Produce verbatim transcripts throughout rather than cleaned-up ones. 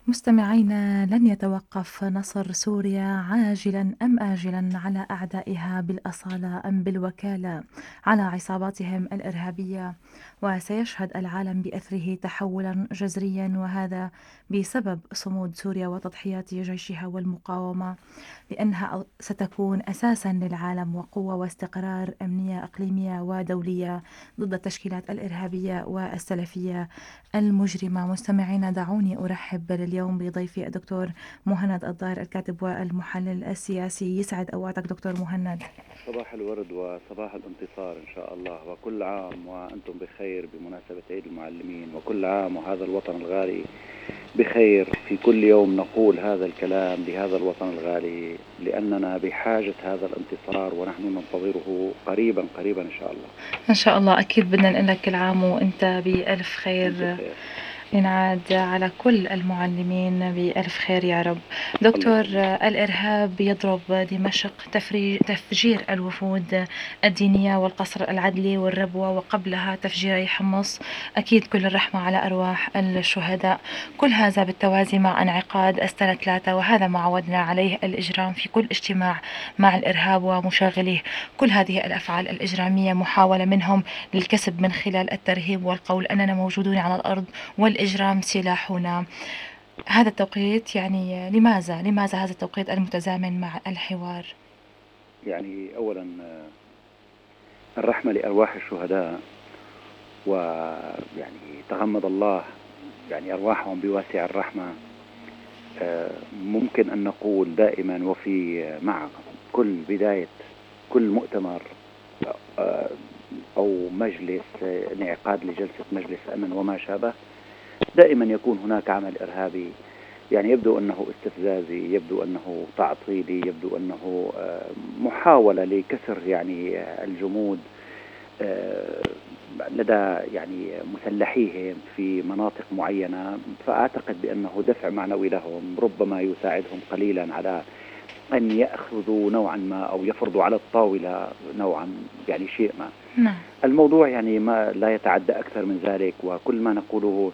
مستمعينا، لن يتوقف نصر سوريا عاجلا أم آجلا على أعدائها بالأصالة أم بالوكالة، على عصاباتهم الإرهابية، وسيشهد العالم بأثره تحولا جذريا، وهذا بسبب صمود سوريا وتضحيات جيشها والمقاومة، لأنها ستكون أساسا للعالم وقوة واستقرار أمنية إقليمية ودولية ضد التشكيلات الإرهابية والسلفية المجرمة. مستمعينا، دعوني أرحب اليوم بضيفي الدكتور مهند الضار، الكاتب والمحلل السياسي. يسعد أوقاتك دكتور مهند. صباح الورد وصباح الانتصار إن شاء الله، وكل عام وأنتم بخير بمناسبة عيد المعلمين، وكل عام وهذا الوطن الغالي بخير. في كل يوم نقول هذا الكلام لهذا الوطن الغالي، لأننا بحاجة هذا الانتصار ونحن ننتظره قريبا قريبا إن شاء الله. إن شاء الله، أكيد بدنا نقول لك كل عام وأنت بألف خير. أنت بخير. ينعاد على كل المعلمين بألف خير يا رب. دكتور، الإرهاب يضرب دمشق، تفجير الوفود الدينية والقصر العدلي والربوة، وقبلها تفجيري حمص. أكيد كل الرحمة على أرواح الشهداء. كل هذا بالتوازي مع انعقاد السنة ثلاثة، وهذا ما عودنا عليه الإجرام في كل اجتماع مع الإرهاب ومشاغليه. كل هذه الأفعال الإجرامية محاولة منهم للكسب من خلال الترهيب والقول أننا موجودون على الأرض والإجرام سلاحنا. هذا التوقيت، يعني لماذا لماذا هذا التوقيت المتزامن مع الحوار؟ يعني أولا الرحمة لأرواح الشهداء، ويعني تغمد الله يعني أرواحهم بواسع الرحمة. ممكن أن نقول دائما وفي مع كل بداية كل مؤتمر أو مجلس انعقاد لجلسة مجلس أمن وما شابه، دائما يكون هناك عمل إرهابي، يعني يبدو أنه استفزازي، يبدو أنه تعطيلي، يبدو أنه محاولة لكسر يعني الجمود لدى يعني مسلحيهم في مناطق معينة. فأعتقد بأنه دفع معنوي لهم ربما يساعدهم قليلا على أن يأخذوا نوعا ما أو يفرضوا على الطاولة نوعا يعني شيء ما. نعم. الموضوع يعني ما لا يتعدى أكثر من ذلك، وكل ما نقوله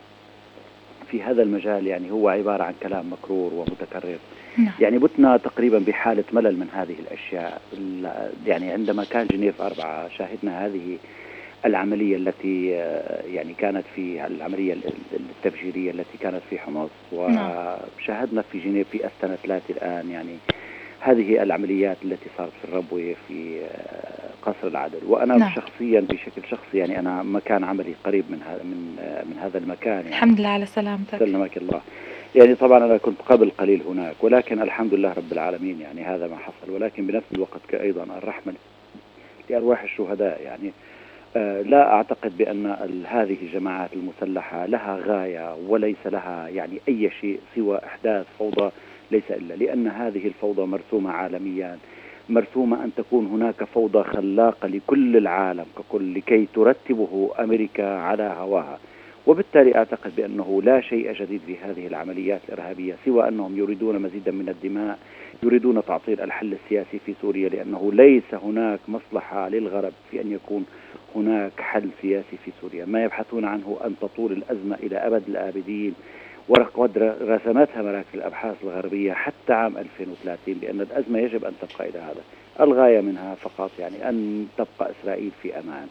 في هذا المجال يعني هو عبارة عن كلام مكرور ومتكرر. نعم. يعني بتنا تقريبا بحالة ملل من هذه الأشياء. يعني عندما كان جنيف أربعة شاهدنا هذه العملية التي يعني كانت في العملية التفجيرية التي كانت في حمص، وشاهدنا في جنيف في أستنا ثلاثة الآن يعني هذه العمليات التي صارت في الربوة في قصر العدل. وأنا نعم. شخصيا بشكل شخصي يعني أنا مكان عملي قريب من هذا من من هذا المكان يعني. الحمد لله على سلامتك. سلمك الله. يعني طبعا أنا كنت قبل قليل هناك، ولكن الحمد لله رب العالمين يعني هذا ما حصل. ولكن بنفس الوقت أيضا الرحمة لأرواح الشهداء. يعني آه لا أعتقد بأن هذه الجماعات المسلحة لها غاية وليس لها يعني أي شيء سوى إحداث فوضى، ليس إلا لأن هذه الفوضى مرسومة عالميا، مرسومة أن تكون هناك فوضى خلاقة لكل العالم ككل لكي ترتبه أمريكا على هواها. وبالتالي أعتقد بأنه لا شيء جديد في هذه العمليات الإرهابية سوى أنهم يريدون مزيدا من الدماء، يريدون تعطيل الحل السياسي في سوريا، لأنه ليس هناك مصلحة للغرب في أن يكون هناك حل سياسي في سوريا. ما يبحثون عنه أن تطول الأزمة إلى أبد الآبدين، وقد رسمتها مراكز الأبحاث الغربية حتى عام ألفين وثلاثين بأن الأزمة يجب أن تبقى إلى هذا. الغاية منها فقط يعني أن تبقى إسرائيل في أمان،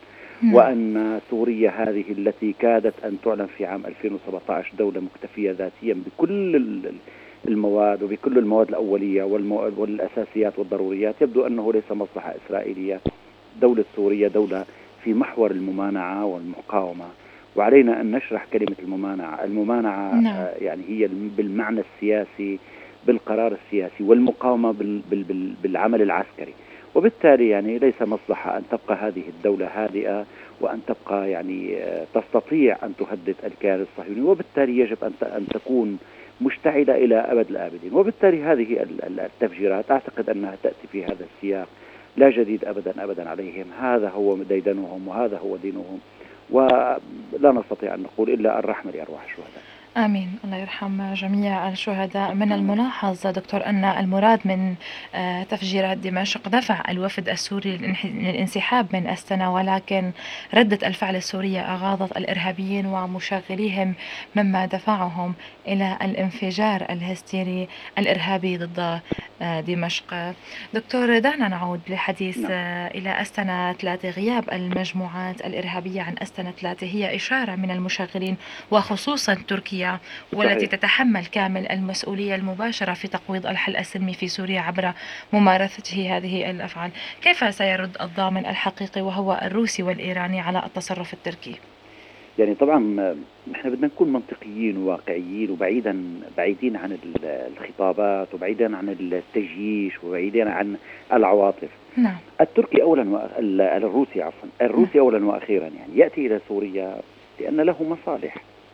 وأن سوريا هذه التي كادت أن تعلن في عام ألفين وسبعة عشر دولة مكتفية ذاتيا بكل المواد وبكل المواد الأولية والأساسيات والضروريات، يبدو أنه ليس مصلحة إسرائيلية. دولة سوريا دولة في محور الممانعة والمقاومة، وعلينا أن نشرح كلمة الممانعة. الممانعة نعم. يعني هي بالمعنى السياسي بالقرار السياسي، والمقاومة بالعمل العسكري. وبالتالي يعني ليس مصلحة أن تبقى هذه الدولة هادئة وأن تبقى يعني تستطيع أن تهدد الكيان الصهيوني، وبالتالي يجب أن تكون مشتعلة إلى أبد الآبدين. وبالتالي هذه التفجيرات أعتقد أنها تأتي في هذا السياق، لا جديد أبدا أبدا عليهم. هذا هو ديدنهم وهذا هو دينهم، ولا نستطيع أن نقول إلا الرحمة لأرواح الشهداء. آمين. الله يرحم جميع الشهداء. من الملاحظ دكتور أن المراد من آه، تفجيرات دمشق دفع الوفد السوري للانح- للانسحاب من أستنا، ولكن ردة الفعل السورية أغاظت الإرهابيين ومشغليهم، مما دفعهم إلى الانفجار الهستيري الإرهابي ضد آه، دمشق. دكتور، دعنا نعود للحديث نعم. آه، إلى أستنا ثلاثة. غياب المجموعات الإرهابية عن أستنا ثلاثة هي إشارة من المشغلين وخصوصا تركيا، والتي صحيح. تتحمل كامل المسؤولية المباشرة في تقويض الحل السلمي في سوريا عبر ممارسته هذه الأفعال. كيف سيرد الضامن الحقيقي وهو الروسي والإيراني على التصرف التركي؟ يعني طبعا آه، احنا بدنا نكون منطقيين وواقعيين وبعيدا بعيدين عن ال- الخطابات وبعيدا عن التجييش وبعيدا عن العواطف. نعم. التركي اولا و... ال- الروسي عفوا نعم. الروسي اولا واخيرا يعني ياتي الى سوريا لان له مصالح.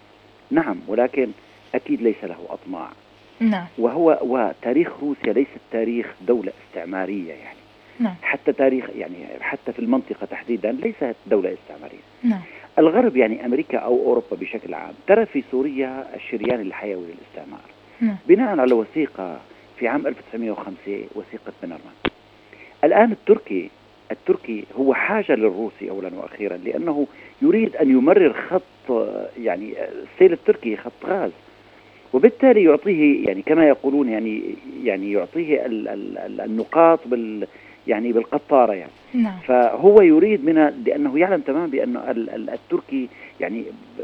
نعم، ولكن اكيد ليس له اطماع. نعم. وهو وتاريخ روسيا ليس تاريخ دولة استعمارية يعني. نعم. حتى تاريخ يعني حتى في المنطقة تحديدا ليست دولة استعمارية. نعم. الغرب يعني أمريكا أو أوروبا بشكل عام ترى في سوريا الشريان الحيوي للاستعمار نعم. بناء على وثيقة في عام ألف وتسعمائة وخمسة، وثيقة بنرمان. الآن التركي التركي هو حاجة للروسي أولا وأخيرا لأنه يريد أن يمرر خط يعني السيل التركي خط غاز، وبالتالي يعطيه يعني كما يقولون يعني يعني يعطيه ال ال النقاط بال يعني بالقطارة يعني. نعم. فهو يريد من لأنه يعلم تماما بأن ال ال التركي يعني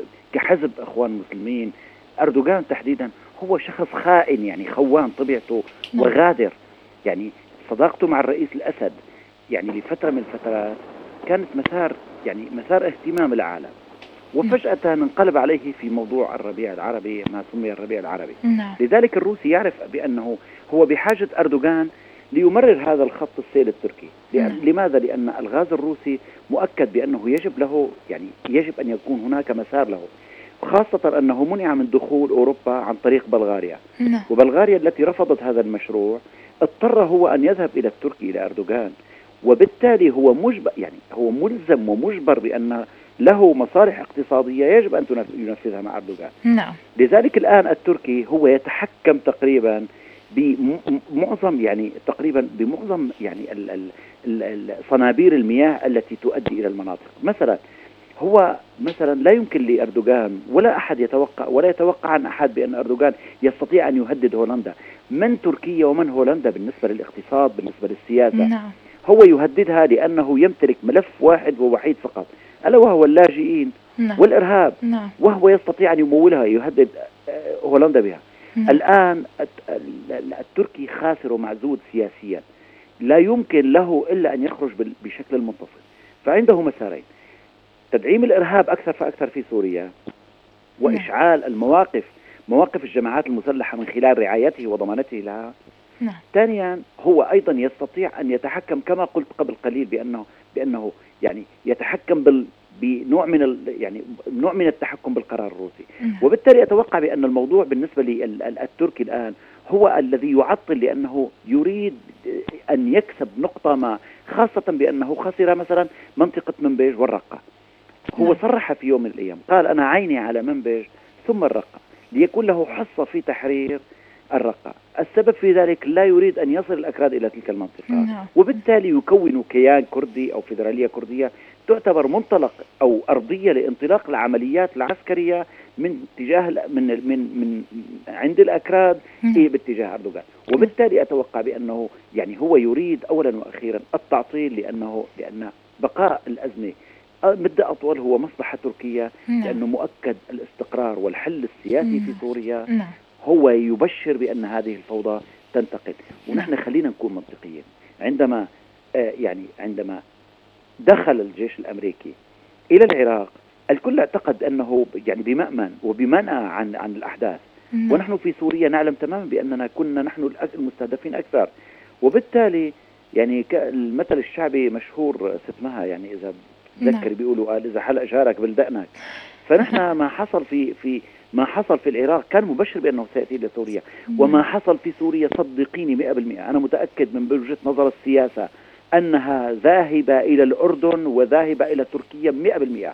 كحزب أخوان المسلمين أردوغان تحديدا هو شخص خائن يعني خوان طبيعته. نعم. وغادر يعني صداقته مع الرئيس الأسد يعني لفترة من الفترات كانت مسار يعني مسار اهتمام العالم، وفجأة انقلب عليه في موضوع الربيع العربي، ما سمي الربيع العربي. نعم. لذلك الروسي يعرف بأنه هو بحاجة أردوغان ليمرر هذا الخط السيل التركي. نعم. لماذا؟ لأن الغاز الروسي مؤكد بأنه يجب له يعني يجب أن يكون هناك مسار له، خاصة أنه منع من دخول أوروبا عن طريق بلغاريا. نعم. وبلغاريا التي رفضت هذا المشروع اضطر هو أن يذهب إلى التركي إلى أردوغان، وبالتالي هو مجبر يعني هو ملزم ومجبر بأن له مصالح اقتصادية يجب أن ينفذها مع أردوغان. نعم. لذلك الآن التركي هو يتحكم تقريبا بمعظم يعني تقريبا بمعظم يعني ال ال ال صنابير المياه التي تؤدي إلى المناطق. مثلا هو مثلا لا يمكن لأردوغان ولا أحد يتوقع ولا يتوقع عن أحد بأن أردوغان يستطيع أن يهدد هولندا. من تركيا ومن هولندا بالنسبة للاقتصاد بالنسبة للسياسة؟ نعم. هو يهددها لأنه يمتلك ملف واحد ووحيد فقط، ألا وهو اللاجئين. نعم. والإرهاب. نعم. وهو يستطيع أن يمولها يهدد هولندا بها. نعم. الآن التركي خاسر ومعزول سياسيا، لا يمكن له إلا أن يخرج بشكل منتصف. فعنده مسارين: تدعيم الإرهاب أكثر فأكثر في سوريا، وإشعال المواقف مواقف الجماعات المسلحة من خلال رعايته وضمانته لها. نعم. ثانيا هو أيضا يستطيع أن يتحكم كما قلت قبل قليل بأنه بأنه يعني يتحكم بال بنوع من ال يعني نوع من التحكم بالقرار الروسي. نعم. وبالتالي أتوقع بأن الموضوع بالنسبة للتركي الآن هو الذي يعطل، لأنه يريد أن يكسب نقطة ما، خاصة بأنه خسر مثلا منطقة منبج والرقة. هو نعم. صرح في يوم من الأيام قال أنا عيني على منبج ثم الرقة ليكون له حصة في تحرير الرقة. السبب في ذلك لا يريد أن يصل الأكراد إلى تلك المنطقة. نعم. وبالتالي يكون كيان كردي أو فيدرالية كردية تعتبر منطلق أو أرضية لانطلاق العمليات العسكرية من تجاه من من من عند الأكراد إيه باتجاه أردوغان. وبالتالي أتوقع بأنه يعني هو يريد أولا وأخيرا التعطيل، لأنه لأن بقاء الأزمة مدة أطول هو مصلحة تركيا. نعم. لأنه مؤكد الاستقرار والحل السياسي في سوريا نعم. هو يبشر بأن هذه الفوضى تنتقل. ونحن خلينا نكون منطقيين. عندما آه يعني عندما دخل الجيش الأمريكي إلى العراق الكل اعتقد أنه يعني بمأمن وبمنأى عن عن الأحداث. نعم. ونحن في سوريا نعلم تماما بأننا كنا نحن المستهدفين أكثر. وبالتالي يعني المثل الشعبي مشهور ستمها يعني إذا تذكر بيقولوا قال إذا حلق جارك بلدقنك. فنحن ما حصل في في ما حصل في العراق كان مبشر بأنه سيأتي إلى سوريا. وما حصل في سوريا صدقيني مئة بالمئة أنا متأكد من وجهة نظر السياسة أنها ذاهبة إلى الأردن وذاهبة إلى تركيا مئة بالمئة.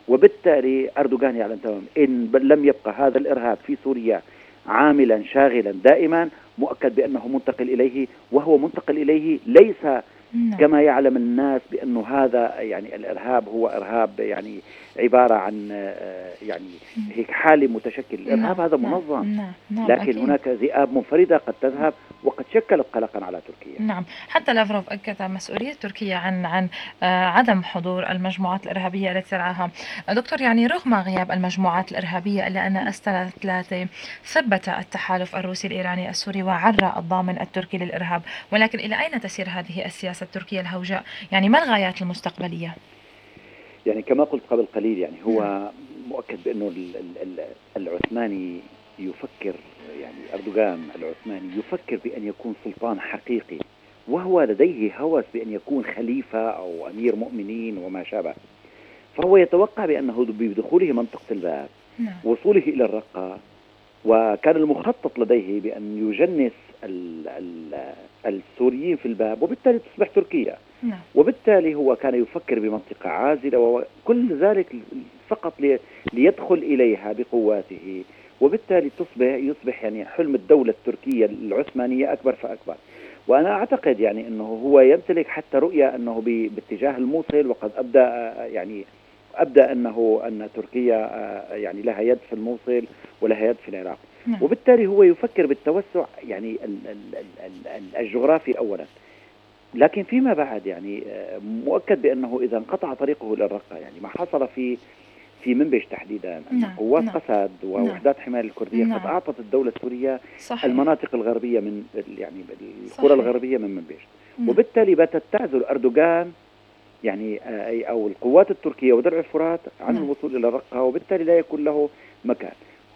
وبالتالي أردوغان يعلم تماما إن لم يبقى هذا الإرهاب في سوريا عاملا شاغلا دائما، مؤكد بأنه منتقل إليه، وهو منتقل إليه ليس نعم. كما يعلم الناس بأنه هذا يعني الإرهاب هو إرهاب يعني عبارة عن يعني هيك حالة متشكل. الإرهاب نعم. هذا نعم. منظم، نعم. نعم. لكن أكيد. هناك ذئاب منفردة قد تذهب وقد شكلت قلقا على تركيا. نعم، حتى لافروف أكد عن مسؤولية تركيا عن عن آه، عدم حضور المجموعات الإرهابية التي ترعاها. دكتور، يعني رغم غياب المجموعات الإرهابية إلا أن أستنا ثلاثة ثبت التحالف الروسي الإيراني السوري وعرى الضامن التركي للإرهاب، ولكن إلى أين تسير هذه السياسة التركية الهوجاء؟ يعني ما الغايات المستقبلية؟ يعني كما قلت قبل قليل، يعني هو نعم. مؤكد بأنه ال- ال- ال- العثماني يفكر، يعني أردوغان العثماني يفكر بأن يكون سلطان حقيقي، وهو لديه هوس بأن يكون خليفة أو أمير مؤمنين وما شابه. فهو يتوقع بأنه بدخوله منطقة الباب، نعم. وصوله إلى الرقة، وكان المخطط لديه بأن يجنس ال ال السوريين في الباب، وبالتالي تصبح تركيا. نعم. وبالتالي هو كان يفكر بمنطقة عازلة، وكل ذلك فقط لي ليدخل إليها بقواته، وبالتالي تصبح يصبح يعني حلم الدولة التركية العثمانية أكبر فأكبر. وأنا أعتقد يعني أنه هو يمتلك حتى رؤية أنه باتجاه الموصل، وقد أبدأ يعني أبدأ أنه أن تركيا يعني لها يد في الموصل ولها يد في العراق. نعم. وبالتالي هو يفكر بالتوسع يعني الجغرافي أولا، لكن فيما بعد يعني مؤكد بأنه إذا انقطع طريقه للرقة، يعني ما حصل في في منبج تحديدا، أن نعم. قوات نعم. قسد ووحدات حماية الكردية نعم. قد أعطت الدولة السورية صحيح. المناطق الغربية من يعني القرى صحيح. الغربية من منبج. نعم. وبالتالي باتت تعزل أردوغان يعني أو القوات التركية ودرع الفرات عن نعم. الوصول إلى الرقة، وبالتالي لا يكون له مكان.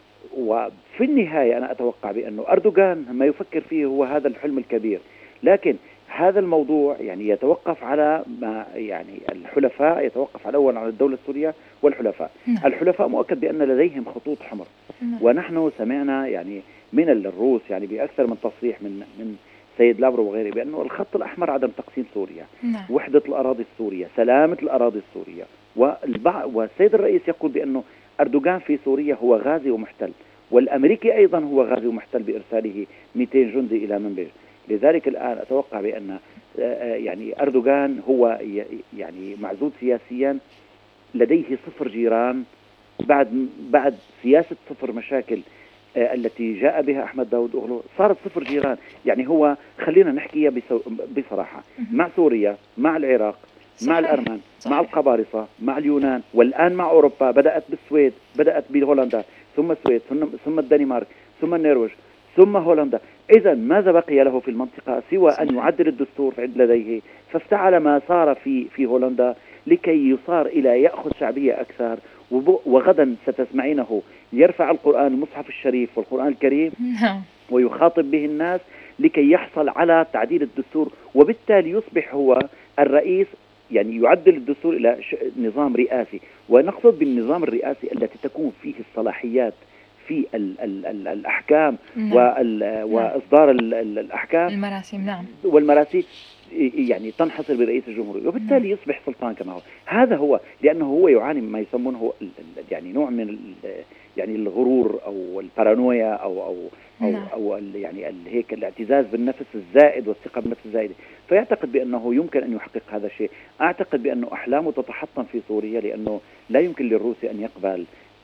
وفي النهاية أنا أتوقع بأنه أردوغان ما يفكر فيه هو هذا الحلم الكبير، لكن هذا الموضوع يعني يتوقف على ما يعني الحلفاء، يتوقف على أولا على الدولة السورية والحلفاء. نعم. الحلفاء مؤكد بأن لديهم خطوط حمر، نعم. ونحن سمعنا يعني من الروس يعني بأكثر من تصريح من من سيد لافروف وغيره بأنه الخط الأحمر عدم تقسيم سوريا، نعم. وحدة الأراضي السورية، سلامة الأراضي السورية. والبعض والسيد الرئيس يقول بأنه أردوغان في سوريا هو غازي ومحتل، والأمريكي أيضا هو غازي ومحتل بإرساله مئتين جندي إلى منبج. لذلك الآن أتوقع بأن يعني أردوغان هو يعني معزول سياسيا، لديه صفر جيران بعد بعد سياسة صفر مشاكل التي جاء بها أحمد داود أغلو، صارت صفر جيران. يعني هو خلينا نحكيها بصراحة، مع سوريا، مع العراق، صحيح. مع الأرمن، صحيح. مع القبارصة، مع اليونان، والآن مع أوروبا. بدأت بالسويد، بدأت بهولندا، ثم السويد، ثم الدنمارك، ثم النرويج، ثم هولندا. إذا ماذا بقي له في المنطقة سوى صحيح. أن يعدل الدستور عند لديه، فافتعل ما صار في في هولندا لكي يصار إلى يأخذ شعبية أكثر. وغدا ستسمعينه يرفع القرآن المصحف الشريف والقرآن الكريم ويخاطب به الناس لكي يحصل على تعديل الدستور، وبالتالي يصبح هو الرئيس، يعني يعدل الدستور إلى نظام رئاسي. ونقصد بالنظام الرئاسي التي تكون فيه الصلاحيات في ال ال ال الأحكام، نعم. وإصدار ال ال الأحكام المراسيم، نعم. والمراسيم يعني تنحصر برئيس الجمهورية، وبالتالي نعم. يصبح سلطان كما هو. هذا هو، لأنه هو يعاني مما يسمونه يعني نوع من يعني الغرور أو البارانويا أو أو أو, نعم. أو يعني هيك الاعتزاز بالنفس الزائد والثقة بالنفس الزائدة. فيعتقد بأنه يمكن أن يحقق هذا الشيء. أعتقد بأنه أحلامه تتحطم في سوريا، لأنه لا يمكن للروسي أن يقبل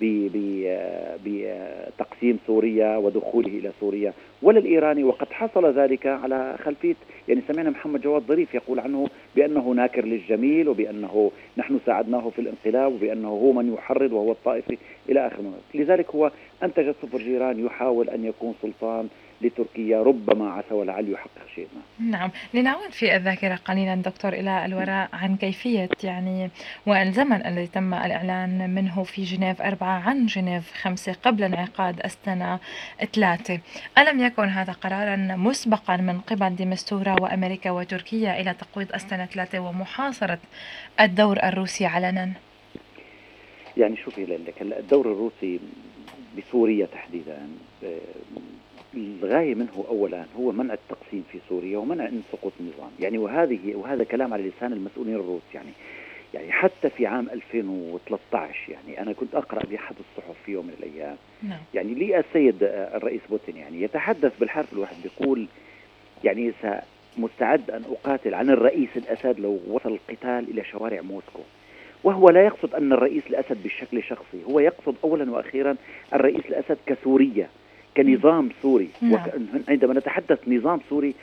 بتقسيم سوريا ودخوله إلى سوريا، ولا الإيراني. وقد حصل ذلك على خلفية، يعني سمعنا محمد جواد ظريف يقول عنه بأنه ناكر للجميل، وبأنه نحن ساعدناه في الانقلاب، وبأنه هو من يحرض وهو الطائفي إلى آخر. لذلك هو أنتج صفر جيران يحاول أن يكون سلطان لتركيا، ربما عسى ولعل يحقق شيء ما. نعم، لنعود في الذاكرة قليلا دكتور إلى الوراء عن كيفية يعني والزمن الذي تم الإعلان منه في جنيف أربعة عن جنيف خمسة قبل انعقاد أستنا ثلاثة. ألم يكن هذا قرارا مسبقا من قبل ديمستورا وأمريكا وتركيا إلى تقويض أستنا ثلاثة ومحاصرة الدور الروسي علنا؟ يعني شوفي لك الدور الروسي بسوريا تحديدا، الغاية منه أولا هو منع التقسيم في سوريا ومنع أن سقوط النظام. يعني وهذه وهذا كلام على لسان المسؤولين الروس. يعني يعني حتى في عام ألفين وثلاثة عشر يعني أنا كنت أقرأ بأحد الصحف في يوم من الأيام، نعم. يعني لي السيد الرئيس بوتين يعني يتحدث بالحرف الواحد، بيقول يعني مستعد أن أقاتل عن الرئيس الأسد لو وصل القتال إلى شوارع موسكو. وهو لا يقصد أن الرئيس الأسد بشكل شخصي، هو يقصد أولا وأخيرا الرئيس الأسد كسورية، كنظام سوري. نعم. وعندما نتحدث نظام سوري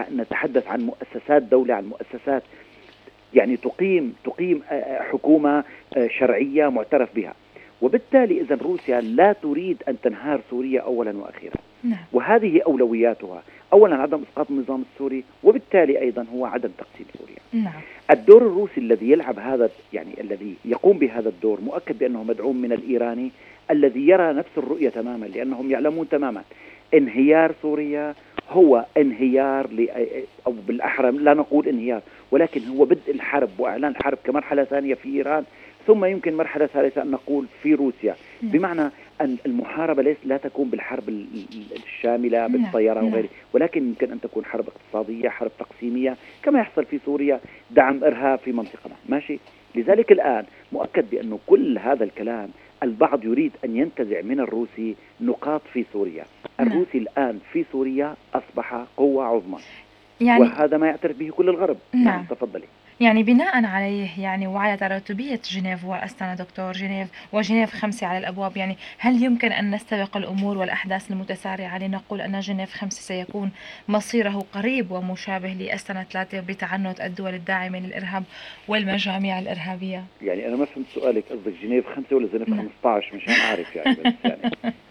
نتحدث عن مؤسسات دولة، عن مؤسسات يعني تقيم تقيم حكومة شرعية معترف بها. وبالتالي إذا روسيا لا تريد أن تنهار سوريا أولا وأخيرا، نعم. وهذه أولوياتها، أولا عدم إسقاط النظام السوري، وبالتالي أيضا هو عدم تقسيم سوريا. نعم. الدور الروسي الذي يلعب هذا يعني الذي يقوم بهذا الدور مؤكد بأنه مدعوم من الإيراني الذي يرى نفس الرؤية تماما، لأنهم يعلمون تماما انهيار سوريا هو انهيار ل... أو بالأحرى لا نقول انهيار، ولكن هو بدء الحرب وإعلان الحرب كمرحلة ثانية في إيران، ثم يمكن مرحلة ثالثة أن نقول في روسيا. نعم. بمعنى أن المحاربة ليس لا تكون بالحرب الشاملة بالطيران نعم. وغيره، ولكن يمكن أن تكون حرب اقتصادية، حرب تقسيمية كما يحصل في سوريا، دعم إرهاب في منطقة ماشي. لذلك الآن مؤكد بأنه كل هذا الكلام البعض يريد أن ينتزع من الروسي نقاط في سوريا. نعم. الروسي الآن في سوريا أصبح قوة عظمى، يعني وهذا ما يعترف به كل الغرب. نعم. تفضلي. يعني بناء عليه يعني وعلى تراتبية جنيف وأستنا دكتور جنيف وجنيف خمسة على الأبواب، يعني هل يمكن أن نستبق الأمور والأحداث المتسارعة لنقول أن جنيف خمسة سيكون مصيره قريب ومشابه لأستنا ثلاثة بتعنت الدول الداعمة للإرهاب والمجاميع الإرهابية؟ يعني أنا ما فهمت سؤالك، قصدك جنيف خمسة ولا جنيف نعم. خمسة عشر مشان أعرف يعني. بس يعني,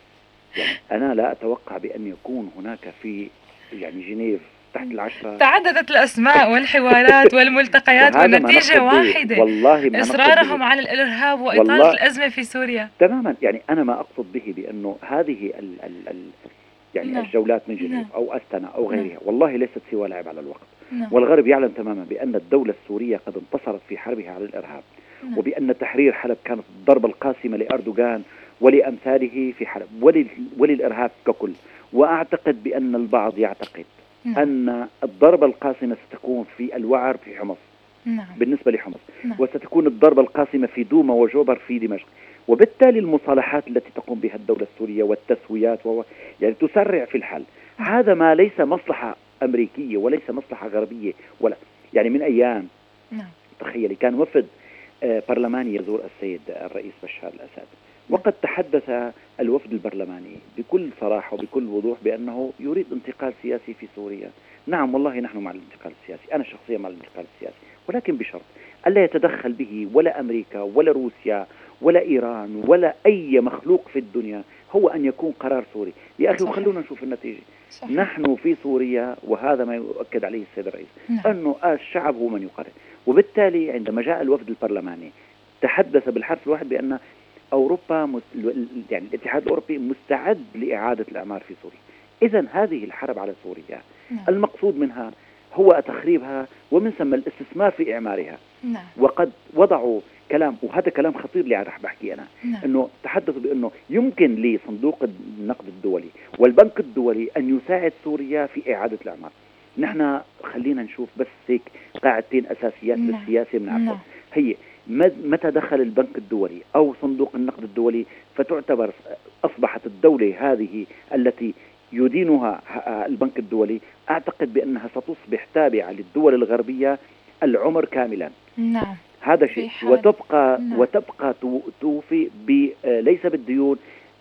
يعني أنا لا أتوقع بأن يكون هناك في يعني جنيف تحت العشرة. تعددت الأسماء والحوارات والملتقيات والنتيجة واحدة، والله ما إصرارهم على الإرهاب وإطالة الأزمة في سوريا. تماما. يعني أنا ما أقصد به بأنه هذه ال ال ال يعني نعم. الجولات من جنيف نعم. أو أستنا أو غيرها نعم. والله ليست سوى لعب على الوقت. نعم. والغرب يعلم تماما بأن الدولة السورية قد انتصرت في حربها على الإرهاب. نعم. وبأن تحرير حلب كانت الضربة القاسمة لأردوغان ولأمثاله في حلب وللإرهاب ككل. وأعتقد بأن البعض يعتقد نعم. أن الضربة القاسمة ستكون في الوعر في حمص. نعم. بالنسبة لحمص. نعم. وستكون الضربة القاسمة في دوما وجوبر في دمشق. وبالتالي المصالحات التي تقوم بها الدولة السورية والتسويات و... يعني تسرع في الحل. نعم. هذا ما ليس مصلحة أمريكية وليس مصلحة غربية ولا يعني من أيام. نعم. تخيلي كان وفد برلماني يزور السيد الرئيس بشار الأسد، وقد تحدث الوفد البرلماني بكل صراحة وبكل وضوح بأنه يريد انتقال سياسي في سوريا. نعم والله نحن مع الانتقال السياسي، أنا شخصيا مع الانتقال السياسي، ولكن بشرط ألا يتدخل به ولا أمريكا ولا روسيا ولا إيران ولا أي مخلوق في الدنيا، هو أن يكون قرار سوري. يا أخي وخلونا نشوف النتيجة. صحيح. نحن في سوريا وهذا ما يؤكد عليه السيد الرئيس. نعم. أنه الشعب هو من يقرر. وبالتالي عندما جاء الوفد البرلماني تحدث بالحرف الواحد بأن أوروبا مس... يعني الاتحاد الأوروبي مستعد لإعادة الأعمار في سوريا. إذن هذه الحرب على سوريا نعم. المقصود منها هو تخريبها ومن ثم الاستثمار في إعمارها. نعم. وقد وضعوا كلام، وهذا كلام خطير اللي رح بحكي أنا. نعم. أنه تحدثوا بأنه يمكن لصندوق النقد الدولي والبنك الدولي أن يساعد سوريا في إعادة الأعمار. نحن خلينا نشوف بس هيك قاعدتين أساسيات نعم. بالسياسة من عفوا. نعم. هي متى دخل البنك الدولي أو صندوق النقد الدولي فتعتبر أصبحت الدولة هذه التي يدينها البنك الدولي، أعتقد بأنها ستصبح تابعة للدول الغربية العمر كاملا. نعم. هذا شيء. وتبقى نعم. وتبقى توفي ليس بالديون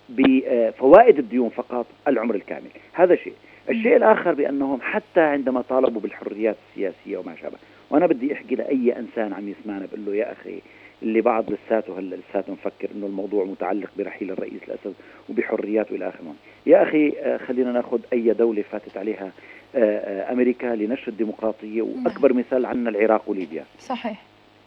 بفوائد الديون فقط العمر الكامل. هذا شيء. الشيء الآخر بأنهم حتى عندما طالبوا بالحريات السياسية وما شابه، وأنا بدي أحكي لأي إنسان عم يسمعنا بقول له يا أخي اللي بعض لساته هلا لساته مفكر إنه الموضوع متعلق برحيل الرئيس الأسد وبحريات وإلى آخره. يا أخي خلينا نأخذ أي دولة فاتت عليها أمريكا لنشر الديمقراطية، وأكبر مثال عنا العراق وليبيا. صحيح.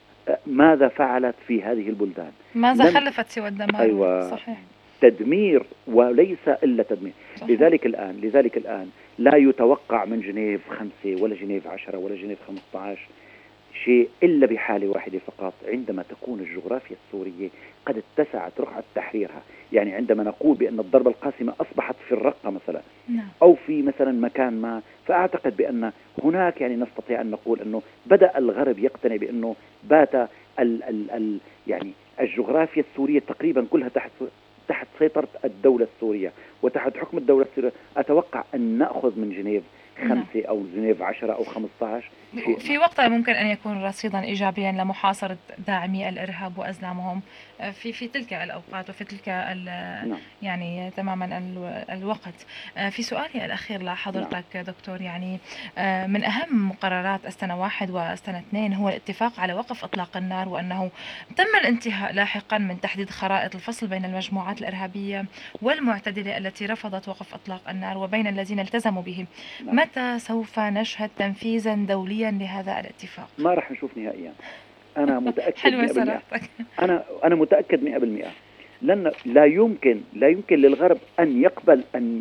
ماذا فعلت في هذه البلدان؟ ماذا خلفت سوى الدمار؟ أيوة. صحيح. تدمير وليس إلا تدمير. صحيح. لذلك الآن لذلك الآن لا يتوقع من جنيف خمسة ولا جنيف عشرة ولا جنيف خمسة عشر شيء إلا بحالة واحدة فقط، عندما تكون الجغرافيا السورية قد اتسعت رقعة تحريرها. يعني عندما نقول بأن الضربة القاسمة أصبحت في الرقة مثلا أو في مثلا مكان ما، فأعتقد بأن هناك يعني نستطيع أن نقول أنه بدأ الغرب يقتنع بأنه بات ال ال ال يعني الجغرافيا السورية تقريبا كلها تحت تحت سيطرة الدولة السورية وتحت حكم الدولة السورية. أتوقع أن نأخذ من جنيف خمسة أو جنيف عشرة أو خمسة عشر شيء. في وقتها ممكن أن يكون رصيدا إيجابيا لمحاصرة داعمي الإرهاب وأزلامهم في في تلك الأوقات وفي تلك نعم. يعني تماما الوقت. في سؤالي الأخير لحضرتك نعم. دكتور، يعني من أهم مقررات السنة واحد والسنة اثنين هو الاتفاق على وقف إطلاق النار، وأنه تم الانتهاء لاحقا من تحديد خرائط الفصل بين المجموعات الإرهابية والمعتدلة التي رفضت وقف إطلاق النار وبين الذين التزموا به. نعم. متى سوف نشهد تنفيذا دوليا لهذا الاتفاق؟ ما راح نشوف نهائيا. أنا متأكد حلوة مئة بالمئة. صراحتك. أنا أنا متأكد مئة بالمئة. لأن لا يمكن لا يمكن للغرب أن يقبل أن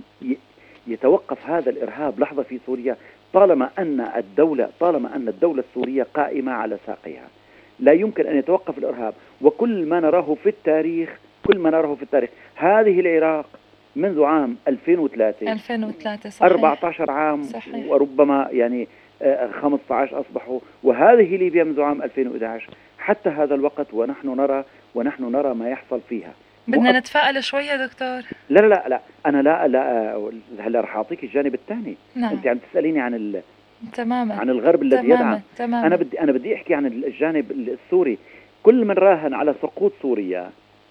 يتوقف هذا الإرهاب لحظة في سوريا طالما أن الدولة طالما أن الدولة السورية قائمة على ساقها. لا يمكن أن يتوقف الإرهاب. وكل ما نراه في التاريخ كل ما نراه في التاريخ هذه العراق منذ عام ألفين وثلاثة ألفين وثلاثة صحيح. أربعة عشر عام صحيح. وربما يعني خمسة عشر أصبحوا، وهذه ليبيا منذ عام ألفين وإحدى عشر حتى هذا الوقت ونحن نرى ونحن نرى ما يحصل فيها. بدنا مؤ... نتفائل شوية دكتور. لا لا لا أنا لا لا هلا رح أعطيك الجانب الثاني. نعم. أنت عم تسأليني عن ال... تماما عن الغرب الذي تماماً. يدعم. تماماً. أنا بدي أنا بدي أحكي عن الجانب السوري. كل من راهن على سقوط سوريا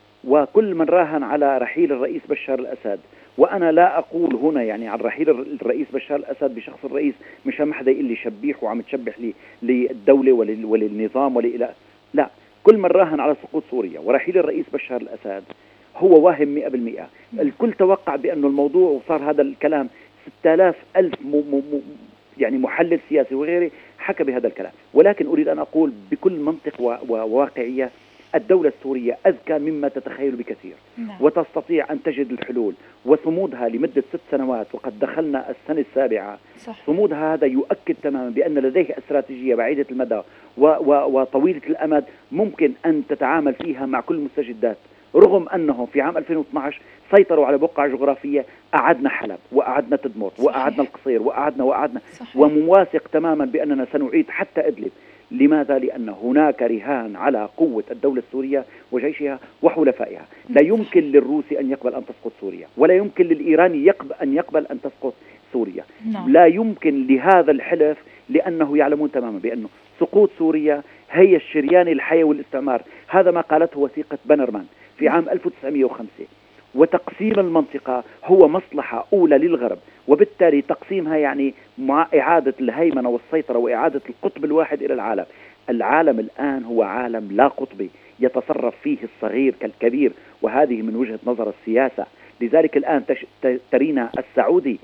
وكل من راهن على رحيل الرئيس بشار الأسد، وأنا لا أقول هنا يعني عن رحيل الرئيس بشار الأسد بشخص الرئيس، مش هم حدا يقول لي شبيح وعم تشبح لي للدولة ولل وللنظام ولإلى لا. كل من راهن على سقوط سوريا ورحيل الرئيس بشار الأسد هو واهم مئة بالمئة. الكل توقع بأنه الموضوع وصار هذا الكلام ستة آلاف ألف م م م يعني محلل سياسي وغيره حكى بهذا الكلام، ولكن أريد أن أقول بكل منطق وواقعية الدولة السورية أذكى مما تتخيل بكثير. نعم. وتستطيع أن تجد الحلول، وصمودها لمدة ست سنوات وقد دخلنا السنة السابعة. صح. صمودها هذا يؤكد تماما بأن لديه استراتيجية بعيدة المدى و و وطويلة الأمد ممكن أن تتعامل فيها مع كل المستجدات، رغم أنهم في عام ألفين واثني عشر سيطروا على بقعة جغرافية. أعدنا حلب وأعدنا تدمر وأعدنا القصير وأعدنا وأعدنا صحيح. ومواثق تماما بأننا سنعيد حتى إدلب. لماذا؟ لأن هناك رهان على قوة الدولة السورية وجيشها وحلفائها. لا يمكن للروسي أن يقبل أن تسقط سوريا، ولا يمكن للإيراني يقبل أن يقبل أن تسقط سوريا. نعم. لا يمكن لهذا الحلف، لأنه يعلمون تماما بأنه سقوط سوريا هي الشريان الحيوي للاستعمار. هذا ما قالته وثيقة بنرمان في عام ألف وتسعمئة وخمسة. وتقسيم المنطقة هو مصلحة أولى للغرب، وبالتالي تقسيمها يعني مع إعادة الهيمنة والسيطرة وإعادة القطب الواحد إلى العالم. العالم الآن هو عالم لا قطبي يتصرف فيه الصغير كالكبير، وهذه من وجهة نظر السياسة. لذلك الآن ترينا السعودي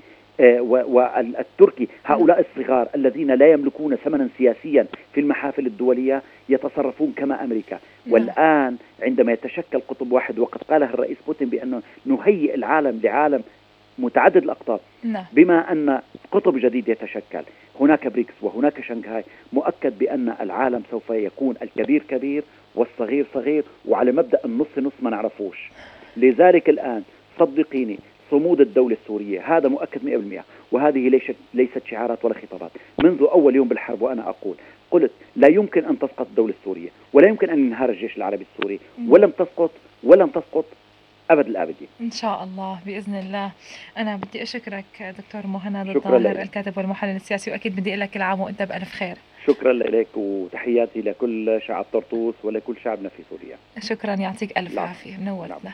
والتركي هؤلاء الصغار الذين لا يملكون ثمنا سياسيا في المحافل الدولية يتصرفون كما أمريكا. والآن عندما يتشكل قطب واحد، وقد قاله الرئيس بوتين بأنه نهيئ العالم لعالم متعدد الأقطاب، بما أن قطب جديد يتشكل، هناك بريكس وهناك شنغهاي، مؤكد بأن العالم سوف يكون الكبير كبير والصغير صغير، وعلى مبدأ النص نص ما نعرفوش. لذلك الآن صدقيني صمود الدولة السورية هذا مؤكد مئة بالمئة، وهذه ليست ليست شعارات ولا خطابات. منذ أول يوم بالحرب وأنا أقول قلت لا يمكن أن تسقط الدولة السورية، ولا يمكن أن ينهار الجيش العربي السوري، ولم تسقط ولم تسقط أبد الآبدين إن شاء الله بإذن الله. أنا بدي أشكرك دكتور مهند الظاهر الكاتب والمحلل السياسي، وأكيد بدي أقول لك كل عام وأنت بألف خير. شكرا لك، وتحياتي لكل شعب طرطوس ولكل شعبنا في سوريا. شكرا، يعطيك ألف عافية، منورتنا.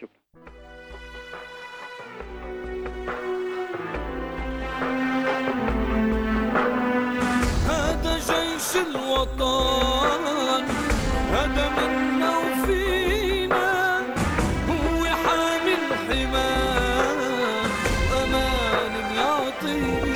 هذا جيش الوطن، هذا منا وفينا، هو حامي الحمى أمان يعطينا.